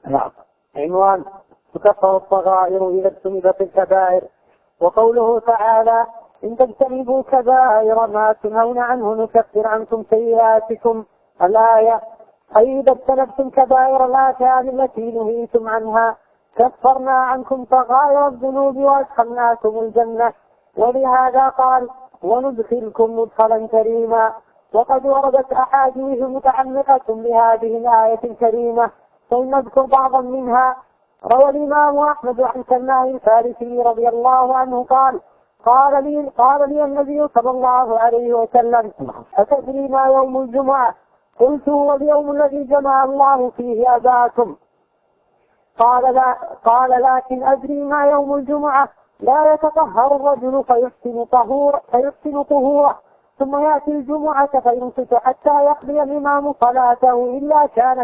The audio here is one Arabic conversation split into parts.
نعم. عنوان: تكفر الصغائر إذا اجتنبت الكبائر. وقوله تعالى: إن تجتنبوا كبائر ما تنهون عنه نكفر عنكم سيئاتكم. الآية: أي إذا اجتنبتم كبائر الآثام التي نهيتم عنها كفرنا عنكم صغائر الذنوب وأدخلناكم الجنة. ولهذا قال: وندخلكم مدخلا كريما. وقد وردت أحاديث متعلقة بهذه الآية الكريمة، فلنذكر بعضا منها. روى الإمام أحمد عن سلمان الفارسي رضي الله عنه قال لي النبي صلى الله عليه وسلم: أتدري ما يوم الجمعة؟ قلت: هو اليوم الذي جمع الله فيه أباكم. قال لكن أدري ما يوم الجمعة؟ لا يتطهر الرجل فيحسن طهوره ثم يأتي الجمعة فينصت حتى يقضي الإمام صلاته إلا كان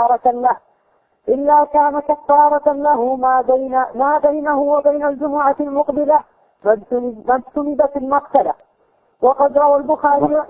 كفارة له ما بينه وبين الجمعة المقبلة ما اجتنبت المقتلة. وقد روى البخاري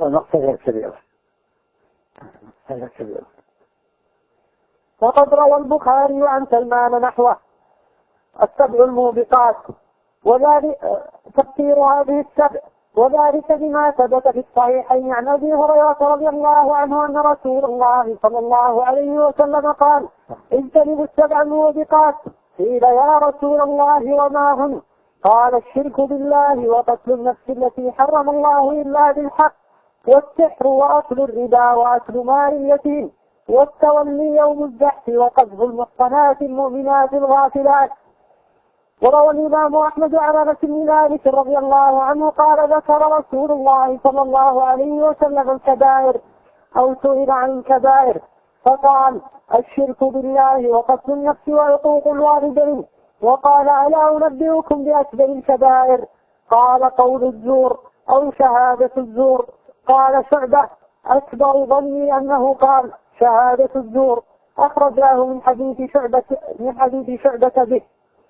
عن سلمان نحوه: السبع الموبقات، وذلك تفسير هذه السبع، وذلك بما ثبت في الصحيحين عن أبي هريرة رضي الله عنه أن رسول الله صلى الله عليه وسلم قال: اجتنبوا السبع الموبقات. قيل: يا رسول الله وما هن؟ قال: الشرك بالله، وقتل النفس التي حرم الله إلا بالحق، والسحر، وأكل الربا، وأكل مال اليتيم، والتولي يوم الزحف، وقذف المحصنات المؤمنات الغافلات. وروى الإمام أحمد عن أنس بن مالك رضي الله عنه قال: ذكر رسول الله صلى الله عليه وسلم الكبائر أو سئل عن الكبائر فقال: الشرك بالله، وقتل النفس، وعقوق الوالدين. وقال: ألا أنبئكم بأكبر الكبائر؟ قال: قول الزور أو شهادة الزور. قال شعبة: أكبر ظني أنه قال شهادة الزور. أخرجاه من حديث شعبة به.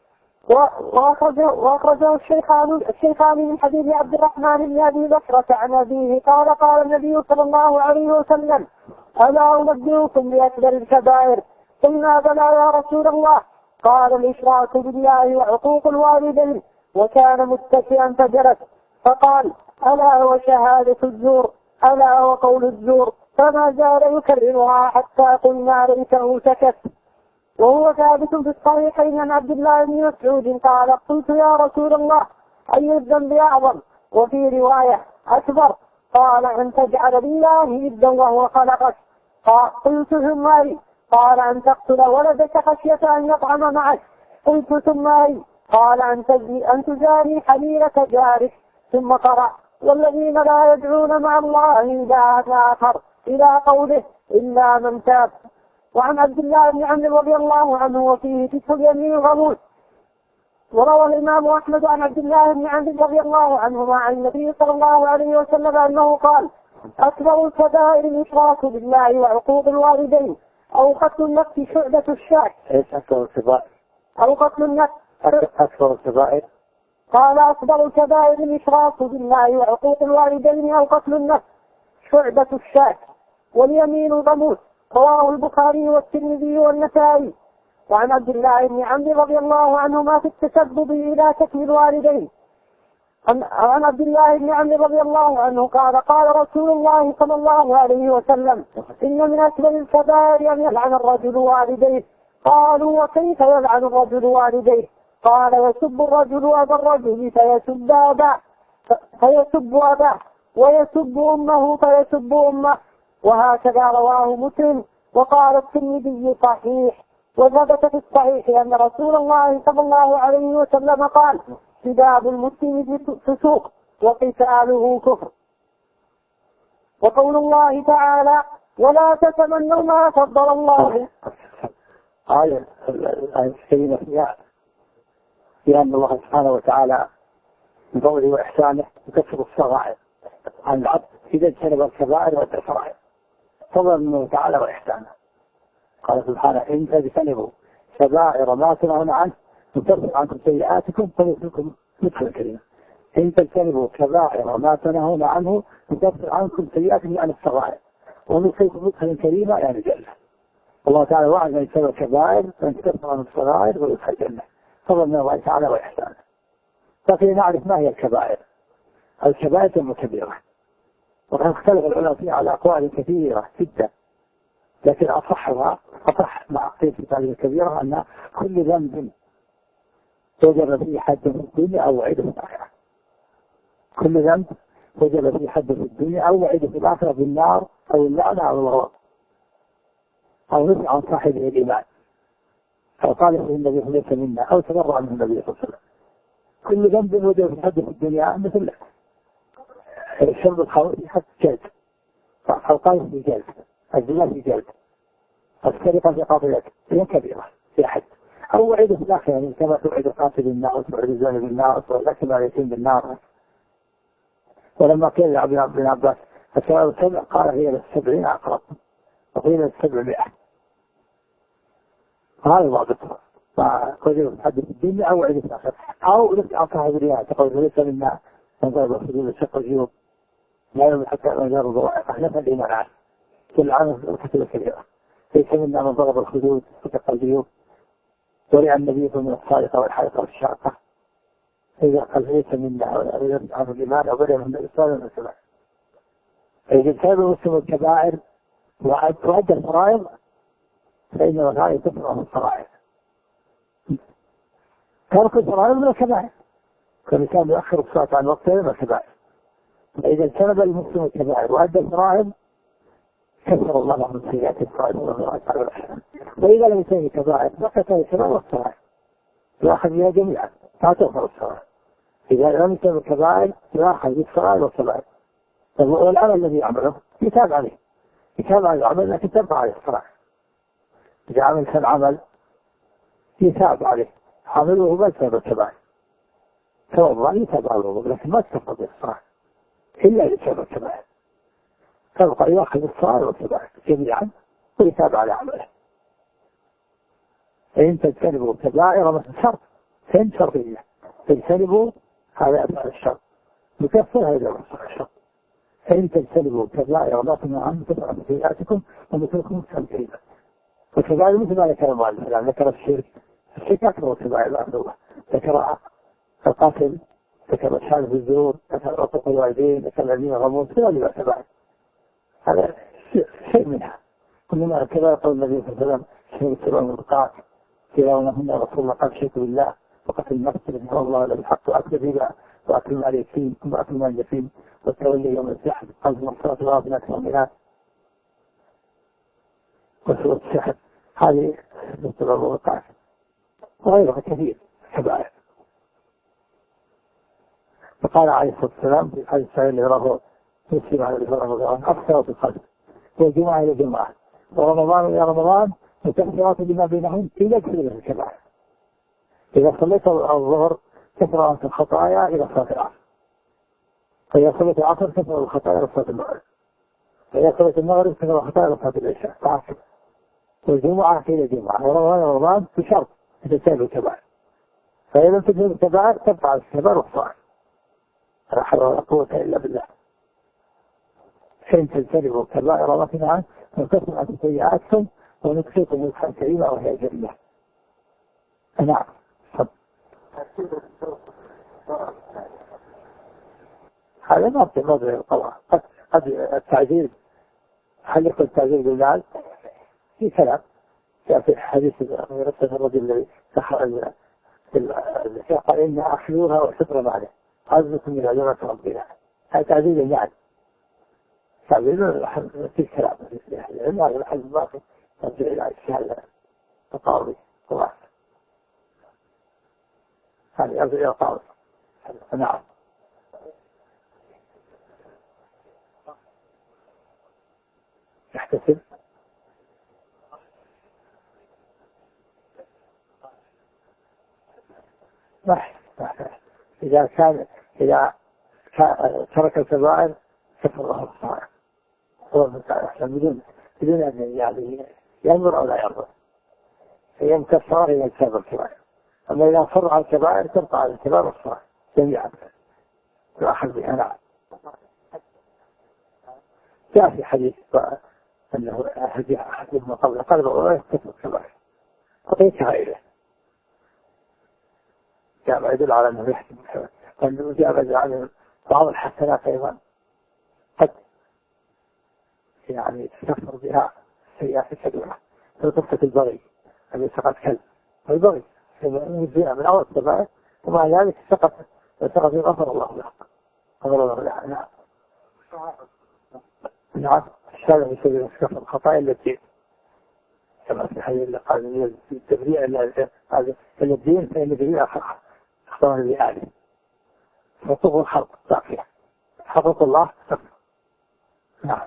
وأخرجه الشيخان من حديث عبد الرحمن بن أبي بكرة عن أبيه قال النبي صلى الله عليه وسلم: ألا أنبئكم بأكبر الكبائر؟ قلنا: بلى يا رسول الله. قال: الإشراك بالله، وعقوق الوالدين. وكان متكئا فجلس فقال: ألا وشهادة الزور، ألا وقول الزور. فما زال يكررها حتى قلنا ليته سكت. وهو ثابت في الصحيحين عن عبد الله بن مسعود قال: قلت: يا رسول الله، أي الذنب أعظم؟ وفي رواية: أكبر. قال: أن تجعل بالله ندا وهو خلقك. قلت: ثم أي؟ قال: أن تقتل ولدك خشية أن يطعم معك. قلت: ثم أي؟ قال: أن تزاري حليلة جارك. ثم قرأ: والذين لا يدعون مع الله إلها آخر إلى قوله: إلا من تاب. وعن عبد الله بن عمرو رضي الله عنه وفيه فتح اليمين الغموس. وروى الإمام أحمد عن عبد الله بن عمرو رضي الله عنهما عن النبي صلى الله عليه وسلم أنه قال: أكبر الكبائر الإشراك بالله، وعقوق الوالدين، أو قتل النفس شعبة الشاك. أو قتل النفس. أكبر الكبائر. قال: أكبر الكبائر الإشراك بالله، وعقوق الوالدين، أو قتل النفس شعبة الشاك، واليمين الغموس. رواه البخاري والترمذي والنسائي. وعن عبد الله بن عمرو رضي الله عنهما في التسبب إلى كتم الوالدين. عن عبد الله بن عمرو رضي الله عنه قال رسول الله صلى الله عليه وسلم: إن من أكبر الكبائر أن يلعن الرجل والديه. قالوا: وكيف يلعن الرجل والديه؟ قال: يسب الرجل أبا الرجل فيسب أباه، ويسب أمه فيسب أمه. وهكذا رواه مسلم. وقال الترمذي: صحيح. وثبت في الصحيح أن رسول الله صلى الله عليه وسلم قال: سباب المسلم فسوق، وقتاله كفر. وقول الله تعالى: ولا تتمنوا ما فضل الله. آية الكريمة فيها أن الله سبحانه وتعالى بفضله وإحسانه يكفر الصغائر عن العبد إذا اجتنب الكبائر والصغائر، فضلا منه تعالى وإحسانه. قال سبحانه: إن تجتنبوا كبائر ما تنهون عنه نكفر عنكم سيئاتكم فندخلكم مدخلا كريما. إن تجتنبوا كبائر ما تنهون عنه نكفر عنكم سيئاتكم عن الصغائر وندخلكم مدخلا كريما، يعني جنة. الله تعالى وعد من يسوي الكبائر فإن كفر من الصغائر ويدخل الجنة فضل من الله تعالى وإحسانه. لكن نعرف ما هي الكبائر. الكبائر المكبرة، وقد اختلف العلماء فيها على أقوال كثيرة جدا، لكن أصح مع قيد في هذه الكبيرة أن كل ذنب وجب فيه حد في الدنيا أو وعيد في الآخرة. كل ذنب وجب فيه حد في الدنيا أو وعيد في الآخرة بالنار أو اللعنة أو الغضب أو نفع عن صاحبه الإيمان أو قال فيه النبي ليس منا أو تبرأ منه النبي صلى الله عليه وسلم. كل ذنب وجب فيه حد في الدنيا مثل شرب الخمر في حد جلد، القذف في جلد، الزنا في جلد، السرقة في قاطعة هي كبيرة في حد، أو وعيد في الآخرة يعني كما توعد القاتل بالنار وتوعد الزاني بالنار وتوعد اليتيم بالنار. ولما قيل لعبد بن عباس السؤال السبع قال هي للسبعين أقرب وقيل للسبعمائة. هذا الضابط مع قدر حد في الدنيا أو وعيد في الآخرة أو نفع صاحب الرياء تقول ليس منا من ضرب الحدود الشق الجيوب لا يوم حتى يجرب أحلف الإيمان عنه كل عام كتب كبيرة ليس منا من ضرب الحدود وشق الجيوب ورع النبي من الصالحة والحلقة والشاقة إذا قال ليس منا ولا عن الإيمان أو بدأ من الإسلام والسلام. فإذا كان المسلم الكبائر وأدى الفرائض فإن الغاية تفرع من الفرائض. ترك الفرائض من الكبائر كان يؤخر الصلاة عن وقتها من الكبائر. فإذا اجتنب المسلم الكبائر وأدى الفرائض كفر الله من سيئات الفرائض وإذا لم يكن الكبائر بقت الكبائر والصغائر يأخذ بها جميعا لا تغفر الصغائر. إذا لم يكن الكبائر يأخذ بالصغائر والكبائر. والعمل الذي يعمله يتابع عليه العمل لكن تبقى عليه الصغائر. إذا عمل كان عمل يتابع عليه عمله ما يتابع الكبائر توضأ يتابع الوضوء لكن ما تكفر بالصغائر إلا يتابع الكبائر تبقى يأخذ الصغائر والكبائر جميعا ويتابع على عمله. فإن تجتنبوا كبائر مثل شرط فإن شرطية تجتنبوا هذا أفعال الشرط يكفر هذا مصر الشرط. فإن تجتنبوا كبائر ما تنهى عنه تفعل سيئاتكم ومثلكم مستمتعين. والكبائر مثل ما ذكر المؤلف ذكر الشرك أكبر الكبائر الأخوة ذكر القتل ذكر الشهادة بالزور ذكر عقوق الوالدين ذكر الذين غموس كل هذه الكبائر هذا شيء منها. كل ما كبائر قول النبي صلى الله عليه وسلم شهود السبع والبقاء كلاهن رسول الله قال شرك بالله وقتل النفس الذي هو الله بالحق وأكل الربا وأكل مال اليتيم وأكل مال اليتيم والتولي يوم الزحف قلب مغفرة الغافلات والمؤمنات وسوء السحر هذه السبع والبقاء وغيرها كثير كبائر. فقال عليه الصلاة والسلام في الحديث الصحيح الذي رواه مسلم على رمضان أكثر في القلب والجمعة إلى جمعة ورمضان إلى رمضان وتكثرات بما بينهم إلى كثير من الكبائر. إذا صليت الظهر كثر أنت الخطايا إلى صلاة العصر، فإذا صليت العصر كثر الخطايا إلى صلاة المغرب، فإذا صليت المغرب كثر الخطايا إلى صلاة العشاء فعصر والجمعة إلى جمعة ورمضان إلى رمضان بشرط تجتنب الكبائر. فإذا لم تجتنب الكبائر تبقى على الكبائر والصغائر. لا حول ولا قوة إلا بالله. حين تجتنبوا الكبائر ما تنهى عنه ونكفر عن سيئاتكم وندخلكم مدخلا كريما وهي الجنة. نعم. هذا ما في موضوع القضاء. قد التعذير هل يكون التعذير بالمال في كلام في حديث رسالة الرجل الذي سحر الزكاة قال إنها أحلوها وشكر عليه عزكم من عجمة ربنا. هذا تعذير المال تعذير في كلام هذا الحل الباقي ترجع إلى الشهادة القاضي الله هذا يرجع إلى القاضي. نعم. يحتسب إذا ترك الكبائر كفر الله الصغائر بدون أن يعني ينظر أو لا ينظر فيم كفار إلى الكبائر الكبائر. أما إذا صر على الكبائر تبقى على الكبائر والصغائر جميعا لا أحد بها. نعم. جاء في حديث أنه هدي أحدهم قبل قلب ولا يكتسب كبائر أعطيتها إليه جاء يدل على أنه يحسب الكبائر وأنه جاء عن بعض الحسنات أيضا قد يعني تكفر بها سيئات كبيرة في قصة البغي الذي سقط كلب والبغي من أول الكبائر ومع ذلك سقط غفر الله له غفر الله له. نعم نعم الشارع يسوي كفر الخطايا التي كما في الحديث اللي قال من التبريع الدين فإن الدين أخطأ لآله فطوب الخلق باقية حقق الله سفر. نعم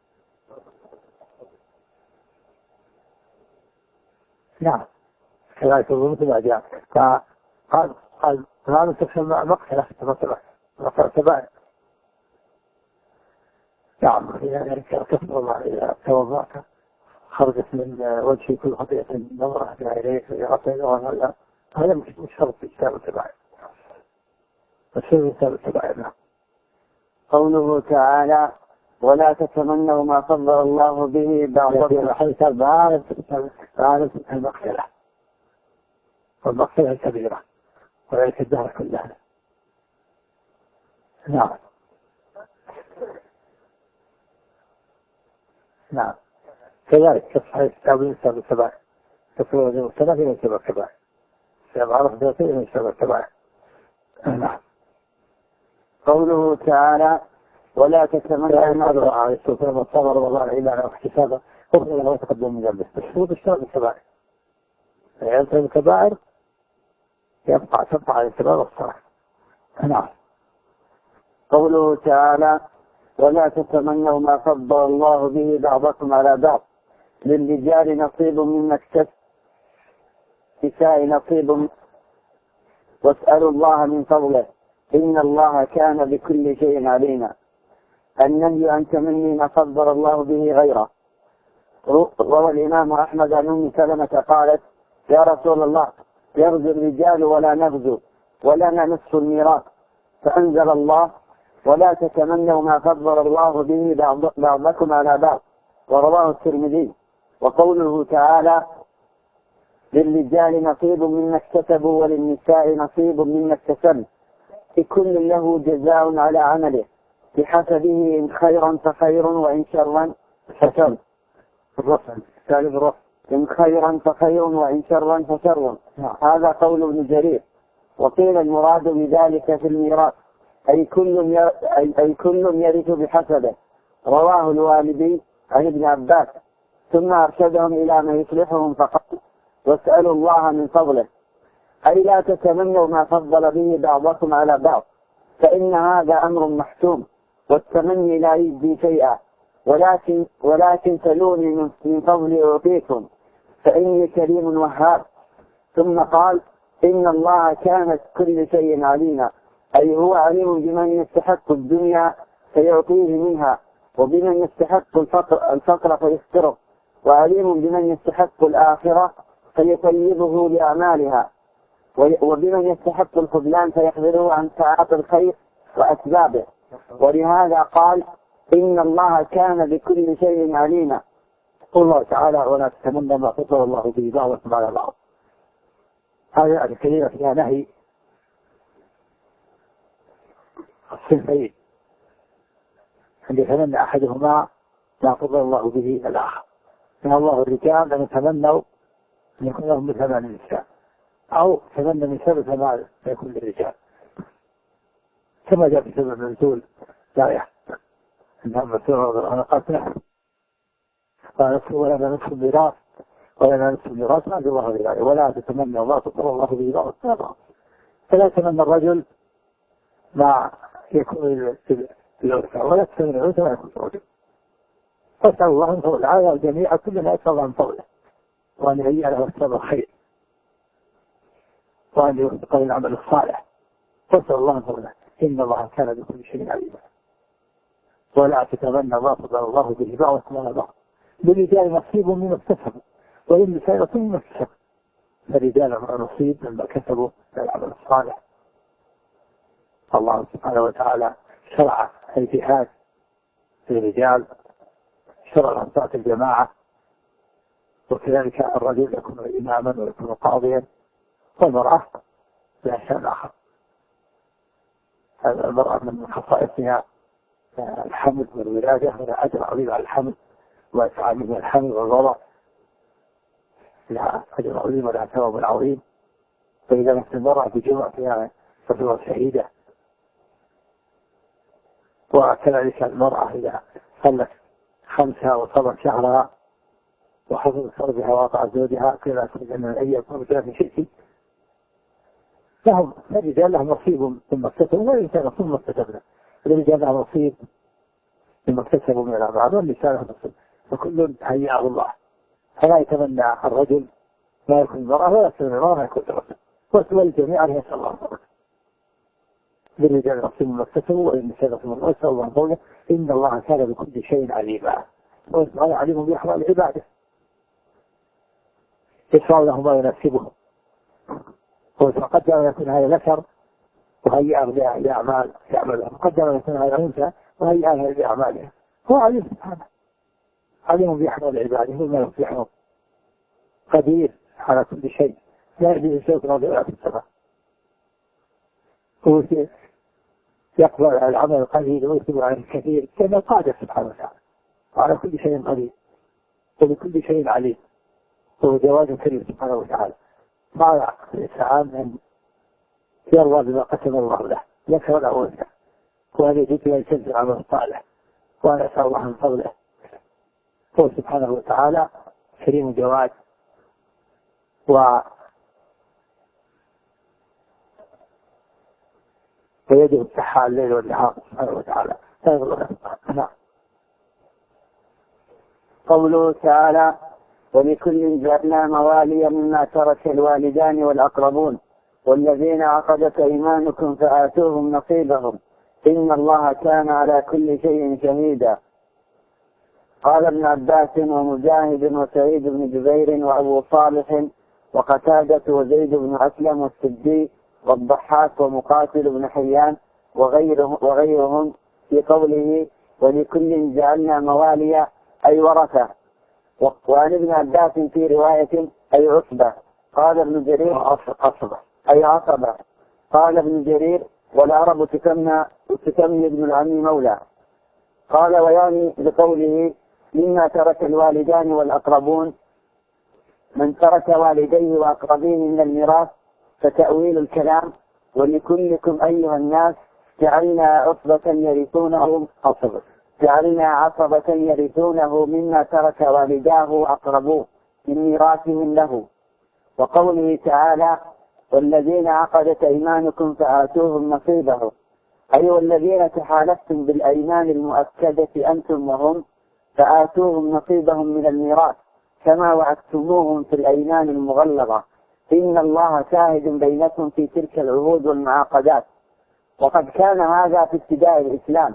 نعم كذلك مثل ما جاء فقال هذا تكفل مقتلة تبع نعم يعني كفر الله إذا توضأت خرجت من وجهي كل خطيئة نظرة إليك يغطي هذا مش شرط في كتاب التبع الشيء كتاب التبع. قوله تعالى ولا تتمنوا ما فضل الله به بعضكم حيث بعض المقتلة والمقتلة الكبيرة وذلك الدهر كلها. نعم نعم كذلك كصحيح كتابين سبع السبع كفر المجتمع من سبع السبع سبع رفضة من سبع السبع. نعم قوله تعالى ولا تتمنوا ما أدرى على السلطان والصبر والله العبادة واحتسابه أخرى له يتقدم من ذنبه الشروط الشرط الكبائر يلزم الكبائر تبقى على الكبائر والصلاة. نعم قوله تعالى ولا تتمنوا ما فضل الله به بعضكم على بعض للرجال نصيب مما اكتسب للنساء نصيب واسألوا الله من فضله إن الله كان بكل شيء عليما. النهي عن تمني ما فضل الله به غيره. روى الإمام أحمد عن أم سلمة قالت يا رسول الله يغزو الرجال ولا نغزو ولنا نصف الميراث فأنزل الله ولا تتمنوا ما فضل الله به بعضكم على بعض ورواه الترمذي. وقوله تعالى للرجال نصيب مما اكتسبوا وللنساء نصيب مما اكتسبن لكل له جزاء على عمله بحسبه إن خيرا فخير وإن شرا فشر. إن خيرا فخير وإن شرا فشر. هذا قول ابن جرير. وقيل المراد بذلك في الميراث أي كل يرث بحسبه. رواه الوالدي عن ابن عباس ثم أرشدهم إلى ما يصلحهم فقط واسألوا الله من فضله أي لا تتمنوا ما فضل به بعضكم على بعض فإن هذا أمر محتوم والتمني لا يجدي شيئا ولكن سلوني من فضل أعطيكم فإني كريم وهاب. ثم قال إن الله كان كل شيء عليما أي هو عليم بمن يستحق الدنيا فيعطيه منها وبمن يستحق الفقر فيستره وعليم بمن يستحق الآخرة فيطيبه لأعمالها وبمن يستحق الخذلان فيخذله عن ساعات الخير وأسبابه. ولهذا قال إن الله كان بكل شيء عليما. قل الله تعالى ولا تتمنى ما فضل الله به بعضكم على بعض. هذا الكلمة فيها نهي الصنفين أن يتمنى أحدهما ما فضل الله به الآخر. إن الله الرجال لم يتمنوا أن يكون لهم مثل ما للنساء أو تمنى من سبب ما يكون للرجال كما جاء في سبب نزول الآية أنها مسؤولة أنا قالت نحن ولنا نصف الميراث أنزل الله بالآية ولا تتمنى ما فضل الله به بعضكم على بعض. فلا يتمنى الرجل ما يكون للأنثى ولا تتمنى الأنثى ما يكون للرجل. فاسأل الله من فضله على الجميع كلنا يسأل عن فضله وأن يهيئ له السبب الخير وأن يوفق للعمل الصالح. فاسأل الله من فضله إن الله كان بكل شيء عليما. ولا تتمنى ما فضل الله به بعضكم على بعض للرجال نصيب مما اكتسبوا وللنساء نصيب مما اكتسبوا. فالرجال نصيب مما كسبوا من العمل الصالح. الله سبحانه وتعالى شرع الجهاد للرجال شرع عن طاعة الجماعة، وكذلك الرجل يكون إماما ويكون قاضيا، والمرأة لا شأن آخر. هذا المرأة من خصائصها الحمل والولادة، ولا أجر عظيم على الحمل وإسعاد من الحمل والوضع، لها أجر عظيم ولها ثواب عظيم. فإذا مثل المرأة بجمع فيها فتوى شهيدة. وكذلك المرأة إذا صلت 5 وصلت شهرها وحفظت فرجها وأطاعت زوجها كذا أن أي فرجها في شيء لهم، الرجال لهم نصيب مما اكتسبوا والنساء نصيب مما اكتسبنا. الرجال لهم نصيب مما اكتسبوا من الأعمال والنساء لهم نصيب، فكل هيئه الله. فلا يتمنى الرجل ما يكون المرأة ولا يتمنى المرأة ما يكون الرجل، والجميع يسأل الله للرجال نصيب مما اكتسبوا والنساء نصيب مما اكتسبوا. الله قوله إن الله كان بكل شيء عليما، وسبحانه عليم بأحوال عباده يشفع له ما يناسبه. وقدر أن يكون هذا ذكر وهيئة لأعمال يعملها، وقدر أن يكون هذا أنثى وهيئة لأعمالها. هو عليم سبحانه عليم بأحوال عباده وما يصلحهم، قدير على كل شيء، لا يجوز شيء في الأرض ولا في السماء. هو يقبل على العمل القليل ويكتب على الكثير، كما قادر سبحانه وتعالى وعلى كل شيء قدير وبكل شيء عليم. هو جواد كريم سبحانه وتعالى. مع الإنسان أن يرضى بما قسم الله له لك ولا أنثى، وأن يجد لا يسجل عمل صالح، وأن أسأل الله من فضله. هو سبحانه وتعالى كريم جواد ويده الصحة الليل والنهار سبحانه وتعالى. نعم. قوله تعالى ولكل جعلنا موالي مما ترك الوالدان والأقربون والذين عقدت أيمانكم فآتوهم نصيبهم إن الله كان على كل شيء شهيدا. قال ابن عباس ومجاهد وسعيد بن جبير وأبو صالح وقتادة وزيد بن أسلم والسدي والضحاك ومقاتل بن حيان وغيرهم في قوله ولكل جعلنا موالي أي ورثة. وعن ابن عباس في رواية أي عصبة. قال ابن جرير عصبة أي عصبة. قال ابن جرير والعرب تسمي ابن العم مولى. قال ويعني بقوله مما ترك الوالدان والأقربون من ترك والديه وأقربيه من الميراث، فتأويل الكلام ولكلكم أيها الناس جعلنا عصبة يرثونه مما ترك والداه وأقربوه من ميراثهم له. وقوله تعالى والذين عقدت أيمانكم فآتوهم نصيبهم أي والذين تحالفتم بالأيمان المؤكدة أنتم وهم فآتوهم نصيبهم من الميراث كما وعدتموهم في الأيمان المغلظة إن الله شاهد بينكم في تلك العهود والمعاقدات. وقد كان هذا في ابتداء الإسلام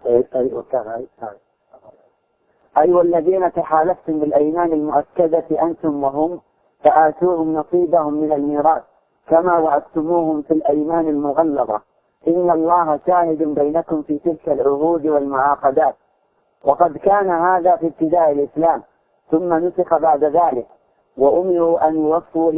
أي والذين تحالفتم بالأيمان المؤكدة أنتم وهم فآتوهم نصيبهم من الميراث كما وعدتموهم في الأيمان المغلظة إن الله شاهد بينكم في تلك العهود والمعاقدات. وقد كان هذا في ابتداء الإسلام ثم نسخ بعد ذلك وأمروا أن يوفوا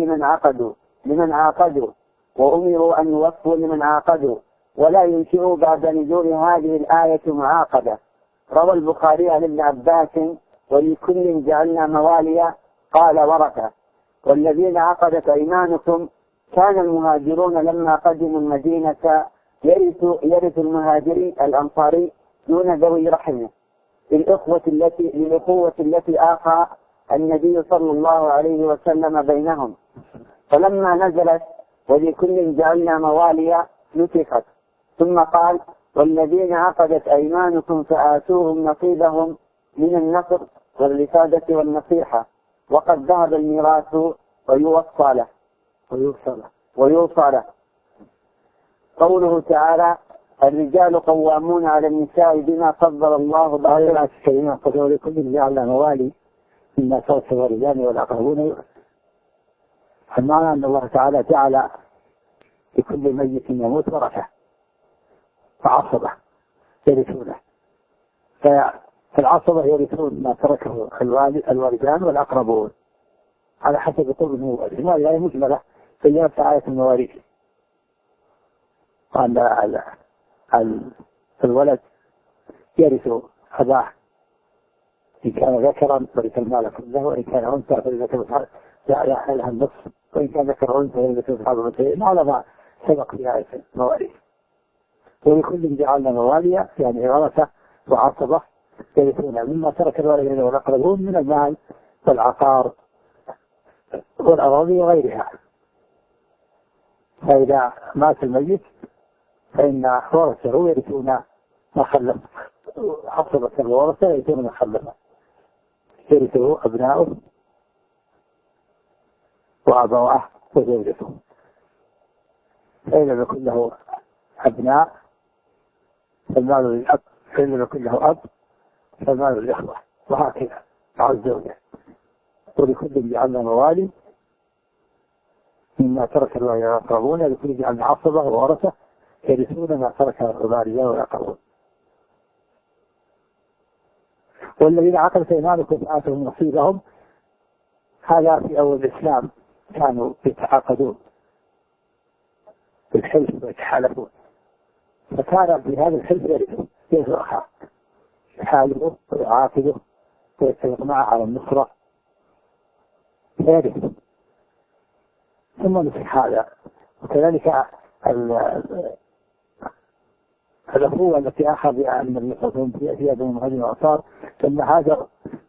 لمن عاقدوا ولا ينشئوا بعد نزول هذه الآية معاقدة. روى البخاري عن ابن عباس ولكل جعلنا مواليا قال ورثة. والذين عقدت أيمانكم كان المهاجرون لما قدموا المدينة يرث المهاجري الأنصاري دون ذوي رحمه للأخوة التي آخى النبي صلى الله عليه وسلم بينهم. فلما نزلت ولكل جعلنا مواليا نسخت ثم قال والذين عقدت أيمانكم فآتوهم نصيبهم من النصر والرفادة والنصيحة وقد ذهب الميراث ويوصى له. قوله تعالى الرجال قوامون على النساء بما فضل الله بعضهم كلمة قدر لكل جعلنا موالي مما ترك الوالدان والأقربون. المعنى أن الله تعالى جعل لكل ميت يموت ورثة فعصبه يرثونه العصبة يرثون ما تركه الوالدان والأقربون على حسب طول المواريث. هذه آية مجملة في آية المواريث، أن الولد يرث أباه إن كان ذكرا ورث المال كله، وإن كان أنثى فلذكر لها النصف، وإن كان ذكر أنثى فلذكر مثل حظ الأنثيين، على ما سبق في آية المواريث. ولكل جعلنا مواليا يعني ورثة وعصبة يرثون مما ترك الوالدين والأقربون من المال والعقار والأراضي وغيرها. فإذا مات الميت فإن ورثه يرثون ما خلف، عصبة الورثة يرثون ما خلفه، يرثه أبناؤه وأبواه وزوجته. فإن لم يكن له أبناء فالمال للأب، فإن لم يكن له أب فالمال للإخوة، وهكذا مع الزوجة. ولكل جعلنا موالي مما ترك الوالدين والأقربون، لكل جعلنا عصبة وورثة يرثون ما ترك الوالدين والأقربون. والذين عقدت أيمانكم فآتوهم نصيبهم، هذا في أول الإسلام كانوا يتعاقدون بالحلف ويتحالفون، فكان في هذا الحلف يرث أخاه، يحالفه ويعاقده ويتفق معه على النصرة فيرث. ثم نسخ هذا. وكذلك الأخوة التي أخذ بها النبي صلى الله عليه وسلم في بني المهاجرين والأنصار، لما هاجر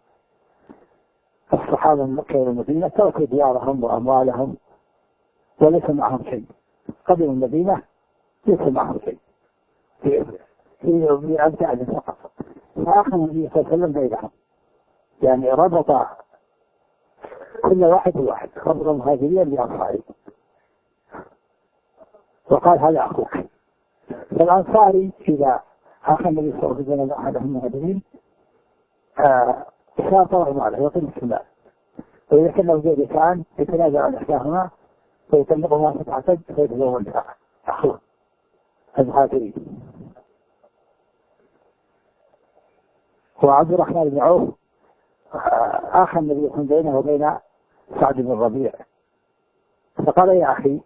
الصحابة من مكة إلى المدينة تركوا ديارهم وأموالهم وليس معهم شيء، قبلوا المدينة ليس معهم شيء في أمتعة فقط. فأخذ النبي صلى الله عليه وسلم بينهم، يعني ربط كل واحد بواحد، ربط المهاجرين بأنصاري، وقال هذا أخوك. فالأنصاري إذا أخذ النبي صلى الله عليه وسلم أحدهم المهاجرين شاطرهم عليه يطلق المال، وإذا كان له زوجتان يتنازع عن إحداهما ويطلقهما فتعتد فيتزوجها أخوه المهاجرين. وعبد الرحمن بن عوف آخى النبي صلى الله عليه وسلم بينه وبين سعد بن الربيع، فقال يا أخي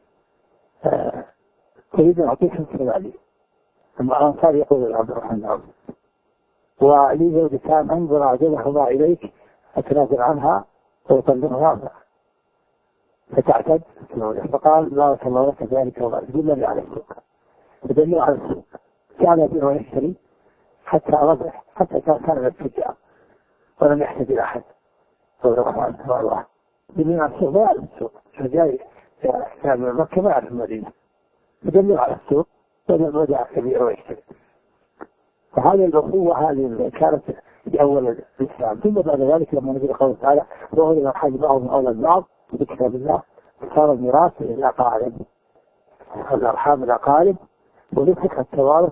أريد أن أعطيك مثل ثم الأنصار يقول لعبد الرحمن بن عوف ولي زوجتان أنظر أعجبهما إليك أتنازل عنها ويطلقها فتعتد، فقال لا الله لك ذلك وما تدلني على السوق، فدلوا على السوق. كان يبيع ويشتري حتى ربح، حتى كان التجار ولم يحتاج إلى أحد رضي الله عنه وأرضاه. دلوا على السوق، ما يعرف السوق، فجاي كان من مكة ما يعرف المدينة، فدلوا على السوق ورجع يبيع ويشتري. فهذه الأخوة هذه كانت في أول الإسلام. ثم بعد ذلك لما نزل قوله تعالى وأولي الأرحام بعضهم أولى ببعض بكتاب الله، صار الميراث إلى أقارب، الأرحام إلى أقارب، ونفك التوارث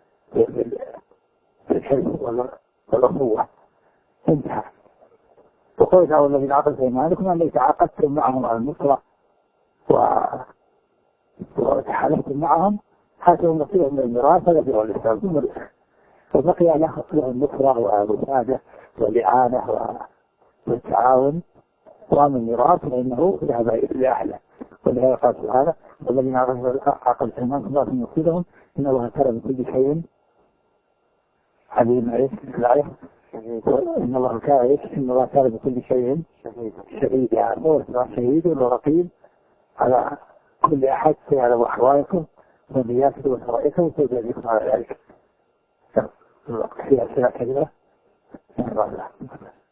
بالحلف والأخوة. انتهى. وقول تعالى الذين عقدتم أيمانكم أن تعاقدتم معهم على النصرة وتحالفتم معهم حاتهم نصيبهم من الميراث الذي هو الإسلام، ثم وبقي له النصرة والمساعدة والإعانة والتعاون، وأما الميراث فإنه ذهب لأهله. ولهذا قال سبحانه والذين عقدتم أيمانكم فآتوهم نصيبهم إن الله كان بكل شيء عليم. الآية إن الله كان بكل شيء شهيدا، هو شهيد ورقيب على كل أحد يعلم أحوالكم ونياتكم وسرائركم ويجازيكم على ذلك. في أسئلة كبيرة.